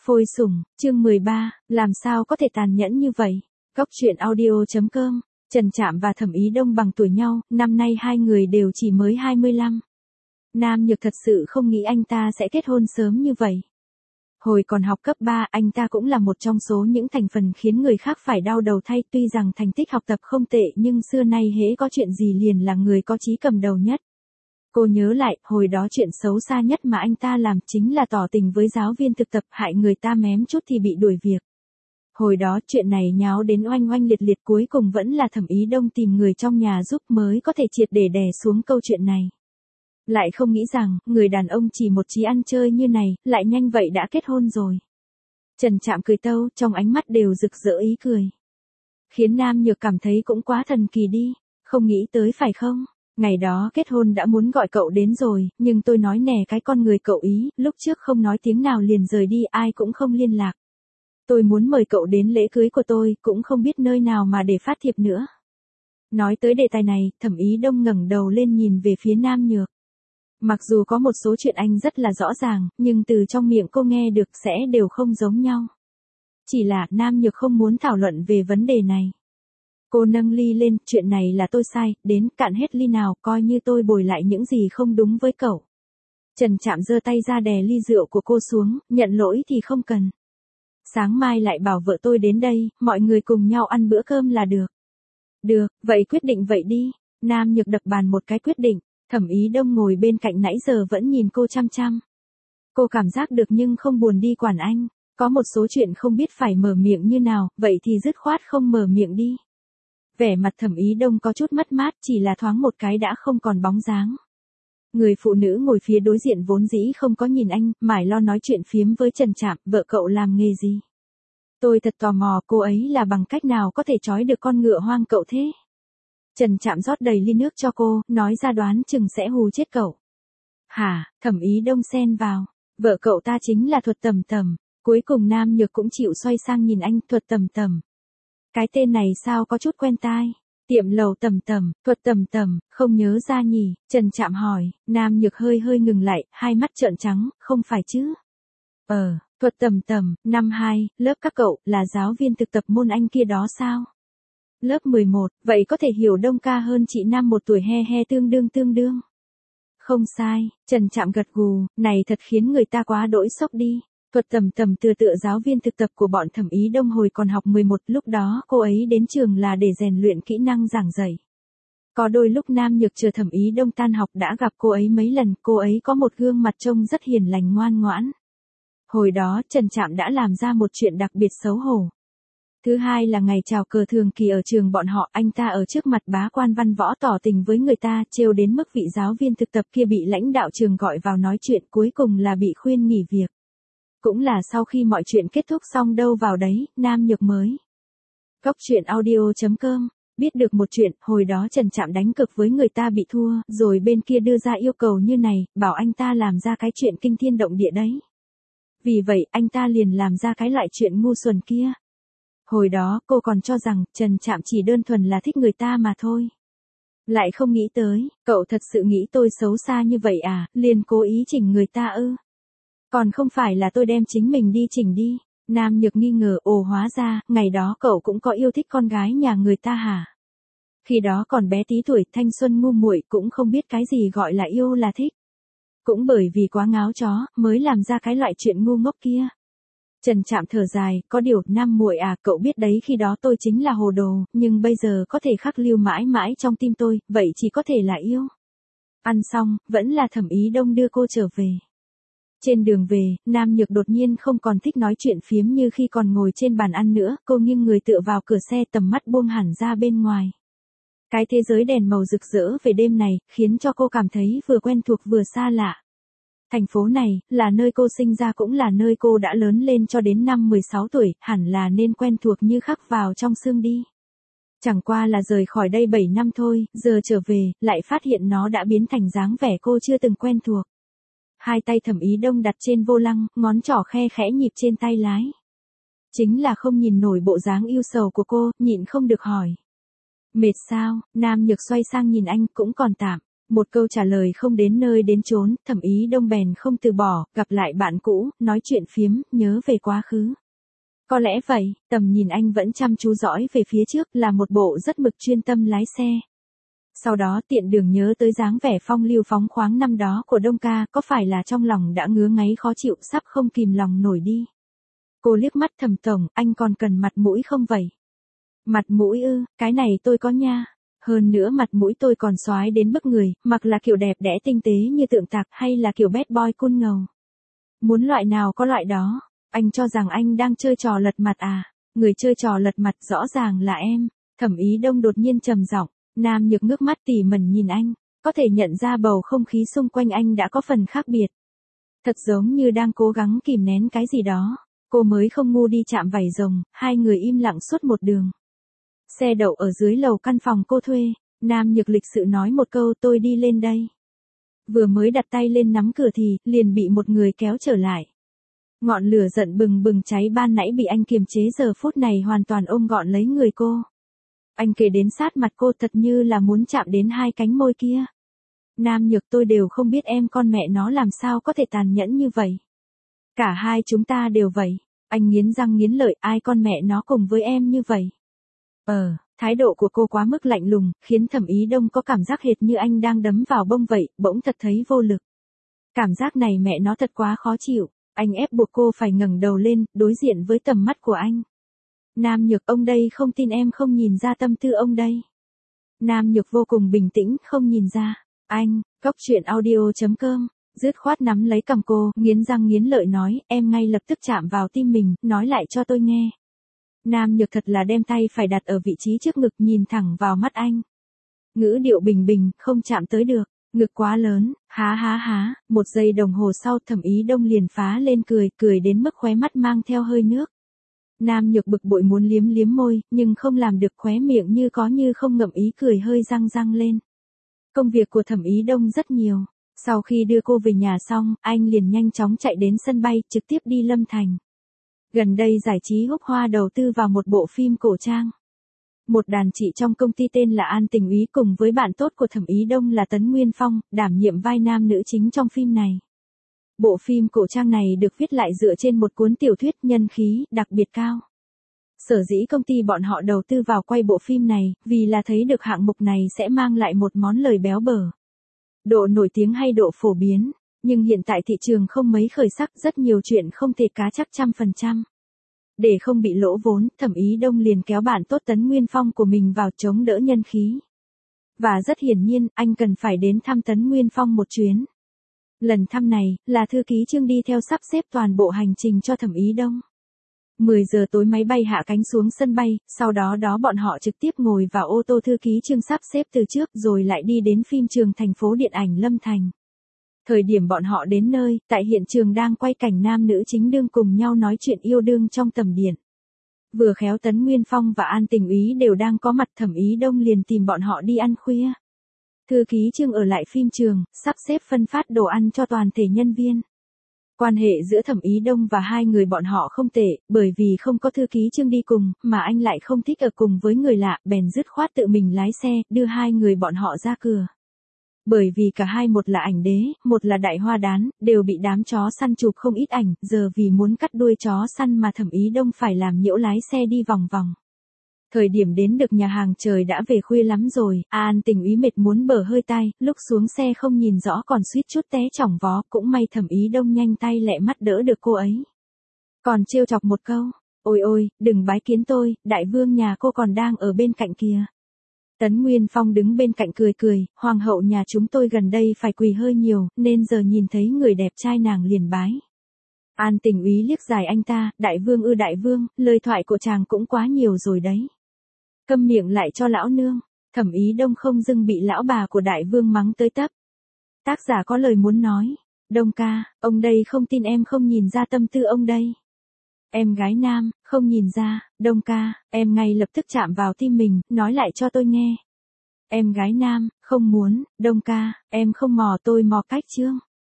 Phôi sủng, chương 13, làm sao có thể tàn nhẫn như vậy? Góc truyện audio.com, Trần Trạm và Thẩm Ý Đông bằng tuổi nhau, năm nay hai người đều chỉ mới 25. Nam Nhược thật sự không nghĩ anh ta sẽ kết hôn sớm như vậy. Hồi còn học cấp 3, anh ta cũng là một trong số những thành phần khiến người khác phải đau đầu thay, tuy rằng thành tích học tập không tệ nhưng xưa nay hễ có chuyện gì liền là người có chí cầm đầu nhất. Cô nhớ lại, hồi đó chuyện xấu xa nhất mà anh ta làm chính là tỏ tình với giáo viên thực tập, hại người ta mém chút thì bị đuổi việc. Hồi đó chuyện này nháo đến oanh oanh liệt liệt, cuối cùng vẫn là Thẩm Ý Đông tìm người trong nhà giúp mới có thể triệt để đè xuống câu chuyện này. Lại không nghĩ rằng, người đàn ông chỉ một chí ăn chơi như này, lại nhanh vậy đã kết hôn rồi. Trần Trạm cười tâu, trong ánh mắt đều rực rỡ ý cười. Khiến Nam Nhược cảm thấy cũng quá thần kỳ đi, không nghĩ tới phải không? Ngày đó kết hôn đã muốn gọi cậu đến rồi, nhưng tôi nói nè cái con người cậu ý, lúc trước không nói tiếng nào liền rời đi, ai cũng không liên lạc. Tôi muốn mời cậu đến lễ cưới của tôi, cũng không biết nơi nào mà để phát thiệp nữa. Nói tới đề tài này, Thẩm Ý Đông ngẩng đầu lên nhìn về phía Nam Nhược. Mặc dù có một số chuyện anh rất là rõ ràng, nhưng từ trong miệng cô nghe được sẽ đều không giống nhau. Chỉ là Nam Nhược không muốn thảo luận về vấn đề này. Cô nâng ly lên, chuyện này là tôi sai, đến cạn hết ly nào, coi như tôi bồi lại những gì không đúng với cậu. Trần Trạm giơ tay ra đè ly rượu của cô xuống, nhận lỗi thì không cần. Sáng mai lại bảo vợ tôi đến đây, mọi người cùng nhau ăn bữa cơm là được. Được, vậy quyết định vậy đi. Nam Nhược đập bàn một cái quyết định. Thẩm Ý Đông ngồi bên cạnh nãy giờ vẫn nhìn cô chăm chăm. Cô cảm giác được nhưng không buồn đi quản anh. Có một số chuyện không biết phải mở miệng như nào, vậy thì dứt khoát không mở miệng đi. Vẻ mặt Thẩm Ý Đông có chút mất mát, chỉ là thoáng một cái đã không còn bóng dáng. Người phụ nữ ngồi phía đối diện vốn dĩ không có nhìn anh, mải lo nói chuyện phiếm với Trần Trạm, vợ cậu làm nghề gì? Tôi thật tò mò cô ấy là bằng cách nào có thể trói được con ngựa hoang cậu thế? Trần Trạm rót đầy ly nước cho cô, nói ra đoán chừng sẽ hù chết cậu. Hả, Thẩm Ý Đông xen vào, vợ cậu ta chính là Thuật Tầm Tầm. Cuối cùng Nam Nhược cũng chịu xoay sang nhìn anh, Thuật Tầm Tầm. Cái tên này sao có chút quen tai. Tiệm lầu Tầm Tầm, Thuật Tầm Tầm, không nhớ ra nhỉ? Trần Trạm hỏi. Nam Nhược hơi ngừng lại, hai mắt trợn trắng, không phải chứ? Thuật Tầm Tầm, năm 2, lớp các cậu, là giáo viên thực tập môn Anh kia đó sao? Lớp 11, vậy có thể hiểu Đông ca hơn chị Nam 1 tuổi he tương đương. Không sai, Trần Trạm gật gù, này thật khiến người ta quá đỗi sốc đi. Thuật Tầm Tầm tựa giáo viên thực tập của bọn Thẩm Ý Đông hồi còn học 11, lúc đó cô ấy đến trường là để rèn luyện kỹ năng giảng dạy. Có đôi lúc Nam Nhược chờ Thẩm Ý Đông tan học đã gặp cô ấy mấy lần, cô ấy có một gương mặt trông rất hiền lành ngoan ngoãn. Hồi đó Trần Trạm đã làm ra một chuyện đặc biệt xấu hổ. Thứ hai là ngày chào cờ thường kỳ ở trường bọn họ, anh ta ở trước mặt bá quan văn võ tỏ tình với người ta, trêu đến mức vị giáo viên thực tập kia bị lãnh đạo trường gọi vào nói chuyện, cuối cùng là bị khuyên nghỉ việc. Cũng là sau khi mọi chuyện kết thúc xong đâu vào đấy, Nam Nhược mới. Góc truyện audio.com, biết được một chuyện, hồi đó Trần Trạm đánh cược với người ta bị thua, rồi bên kia đưa ra yêu cầu như này, bảo anh ta làm ra cái chuyện kinh thiên động địa đấy. Vì vậy, anh ta liền làm ra cái loại chuyện ngu xuẩn kia. Hồi đó, cô còn cho rằng, Trần Trạm chỉ đơn thuần là thích người ta mà thôi. Lại không nghĩ tới, cậu thật sự nghĩ tôi xấu xa như vậy à, liền cố ý chỉnh người ta ư? Còn không phải là tôi đem chính mình đi chỉnh đi. Nam Nhược nghi ngờ, hóa ra, ngày đó cậu cũng có yêu thích con gái nhà người ta hả? Khi đó còn bé tí tuổi, thanh xuân ngu muội, cũng không biết cái gì gọi là yêu là thích. Cũng bởi vì quá ngáo chó, mới làm ra cái loại chuyện ngu ngốc kia. Trần Trạm thở dài, có điều, Nam muội à, cậu biết đấy, khi đó tôi chính là hồ đồ, nhưng bây giờ có thể khắc lưu mãi mãi trong tim tôi, vậy chỉ có thể là yêu. Ăn xong, vẫn là Thẩm Ý Đông đưa cô trở về. Trên đường về, Nam Nhược đột nhiên không còn thích nói chuyện phiếm như khi còn ngồi trên bàn ăn nữa, cô nghiêng người tựa vào cửa xe, tầm mắt buông hẳn ra bên ngoài. Cái thế giới đèn màu rực rỡ về đêm này, khiến cho cô cảm thấy vừa quen thuộc vừa xa lạ. Thành phố này, là nơi cô sinh ra cũng là nơi cô đã lớn lên cho đến năm 16 tuổi, hẳn là nên quen thuộc như khắc vào trong xương đi. Chẳng qua là rời khỏi đây 7 năm thôi, giờ trở về, lại phát hiện nó đã biến thành dáng vẻ cô chưa từng quen thuộc. Hai tay Thẩm Ý Đông đặt trên vô lăng, ngón trỏ khe khẽ nhịp trên tay lái. Chính là không nhìn nổi bộ dáng yêu sầu của cô, nhịn không được hỏi. Mệt sao? Nam Nhược xoay sang nhìn anh, cũng còn tạm. Một câu trả lời không đến nơi đến chốn, Thẩm Ý Đông bèn không từ bỏ, gặp lại bạn cũ, nói chuyện phiếm, nhớ về quá khứ. Có lẽ vậy, tầm nhìn anh vẫn chăm chú dõi về phía trước, là một bộ rất mực chuyên tâm lái xe. Sau đó tiện đường nhớ tới dáng vẻ phong lưu phóng khoáng năm đó của Đông ca, có phải là trong lòng đã ngứa ngáy khó chịu sắp không kìm lòng nổi đi. Cô liếc mắt Thẩm tổng, anh còn cần mặt mũi không vậy? Mặt mũi ư, cái này tôi có nha. Hơn nữa mặt mũi tôi còn xoái đến bức người, mặc là kiểu đẹp đẽ tinh tế như tượng tạc hay là kiểu bad boy cool ngầu. Muốn loại nào có loại đó. Anh cho rằng anh đang chơi trò lật mặt à? Người chơi trò lật mặt rõ ràng là em. Thẩm Ý Đông đột nhiên trầm giọng. Nam Nhược ngước mắt tỉ mẩn nhìn anh, có thể nhận ra bầu không khí xung quanh anh đã có phần khác biệt. Thật giống như đang cố gắng kìm nén cái gì đó. Cô mới không ngu đi chạm vảy rồng, hai người im lặng suốt một đường. Xe đậu ở dưới lầu căn phòng cô thuê, Nam Nhược lịch sự nói một câu tôi đi lên đây. Vừa mới đặt tay lên nắm cửa thì, liền bị một người kéo trở lại. Ngọn lửa giận bừng bừng cháy ban nãy bị anh kiềm chế giờ phút này hoàn toàn ôm gọn lấy người cô. Anh kề đến sát mặt cô thật như là muốn chạm đến hai cánh môi kia. Nam Nhược tôi đều không biết em con mẹ nó làm sao có thể tàn nhẫn như vậy. Cả hai chúng ta đều vậy. Anh nghiến răng nghiến lợi ai con mẹ nó cùng với em như vậy. Thái độ của cô quá mức lạnh lùng, khiến Thẩm Ý Đông có cảm giác hệt như anh đang đấm vào bông vậy, bỗng thật thấy vô lực. Cảm giác này mẹ nó thật quá khó chịu, anh ép buộc cô phải ngẩng đầu lên, đối diện với tầm mắt của anh. Nam Nhược ông đây không tin em không nhìn ra tâm tư ông đây. Nam Nhược vô cùng bình tĩnh, không nhìn ra. Anh, Cóc Truyện Audio.com, dứt khoát nắm lấy cằm cô, nghiến răng nghiến lợi nói, em ngay lập tức chạm vào tim mình, nói lại cho tôi nghe. Nam Nhược thật là đem tay phải đặt ở vị trí trước ngực nhìn thẳng vào mắt anh. Ngữ điệu bình bình, không chạm tới được, ngực quá lớn, há, một giây đồng hồ sau Thẩm Ý Đông liền phá lên cười đến mức khóe mắt mang theo hơi nước. Nam Nhược bực bội muốn liếm liếm môi, nhưng không làm được khóe miệng như có như không ngậm ý cười hơi răng lên. Công việc của Thẩm Ý Đông rất nhiều. Sau khi đưa cô về nhà xong, anh liền nhanh chóng chạy đến sân bay, trực tiếp đi Lâm Thành. Gần đây giải trí Húc Hoa đầu tư vào một bộ phim cổ trang. Một đàn chị trong công ty tên là An Tình Úy cùng với bạn tốt của Thẩm Ý Đông là Tấn Nguyên Phong, đảm nhiệm vai nam nữ chính trong phim này. Bộ phim cổ trang này được viết lại dựa trên một cuốn tiểu thuyết nhân khí đặc biệt cao. Sở dĩ công ty bọn họ đầu tư vào quay bộ phim này, vì là thấy được hạng mục này sẽ mang lại một món lời béo bở. Độ nổi tiếng hay độ phổ biến, nhưng hiện tại thị trường không mấy khởi sắc, rất nhiều chuyện không thể cá chắc 100%. Để không bị lỗ vốn, Thẩm Ý Đông liền kéo bạn tốt Tấn Nguyên Phong của mình vào chống đỡ nhân khí. Và rất hiển nhiên, anh cần phải đến thăm Tấn Nguyên Phong một chuyến. Lần thăm này, là thư ký Trương đi theo sắp xếp toàn bộ hành trình cho Thẩm Ý Đông. 10 giờ tối máy bay hạ cánh xuống sân bay, sau đó bọn họ trực tiếp ngồi vào ô tô thư ký Trương sắp xếp từ trước rồi lại đi đến phim trường thành phố điện ảnh Lâm Thành. Thời điểm bọn họ đến nơi, tại hiện trường đang quay cảnh nam nữ chính đương cùng nhau nói chuyện yêu đương trong tầm điện. Vừa khéo Tấn Nguyên Phong và An Tình Úy đều đang có mặt, Thẩm Ý Đông liền tìm bọn họ đi ăn khuya. Thư ký Trương ở lại phim trường, sắp xếp phân phát đồ ăn cho toàn thể nhân viên. Quan hệ giữa Thẩm Ý Đông và hai người bọn họ không tệ, bởi vì không có thư ký Trương đi cùng, mà anh lại không thích ở cùng với người lạ, bèn dứt khoát tự mình lái xe, đưa hai người bọn họ ra cửa. Bởi vì cả hai một là ảnh đế, một là đại hoa đán, đều bị đám chó săn chụp không ít ảnh, giờ vì muốn cắt đuôi chó săn mà Thẩm Ý Đông phải làm nhiễu lái xe đi vòng vòng. Thời điểm đến được nhà hàng trời đã về khuya lắm rồi, An Tình Úy mệt muốn bở hơi tai, lúc xuống xe không nhìn rõ còn suýt chút té chỏng vó, cũng may Thẩm Ý Đông nhanh tay lẹ mắt đỡ được cô ấy. Còn trêu chọc một câu, ôi, đừng bái kiến tôi, đại vương nhà cô còn đang ở bên cạnh kìa. Tấn Nguyên Phong đứng bên cạnh cười, hoàng hậu nhà chúng tôi gần đây phải quỳ hơi nhiều, nên giờ nhìn thấy người đẹp trai nàng liền bái. An Tình Úy liếc dài anh ta, đại vương, lời thoại của chàng cũng quá nhiều rồi đấy. Câm miệng lại cho lão nương. Thẩm Ý Đông không dưng bị lão bà của đại vương mắng tới tấp. Tác giả có lời muốn nói. Đông ca, ông đây không tin em không nhìn ra tâm tư ông đây. Em gái nam, không nhìn ra, Đông ca, em ngay lập tức chạm vào tim mình, nói lại cho tôi nghe. Em gái nam, không muốn, Đông ca, em không mò tôi mò cách Trương.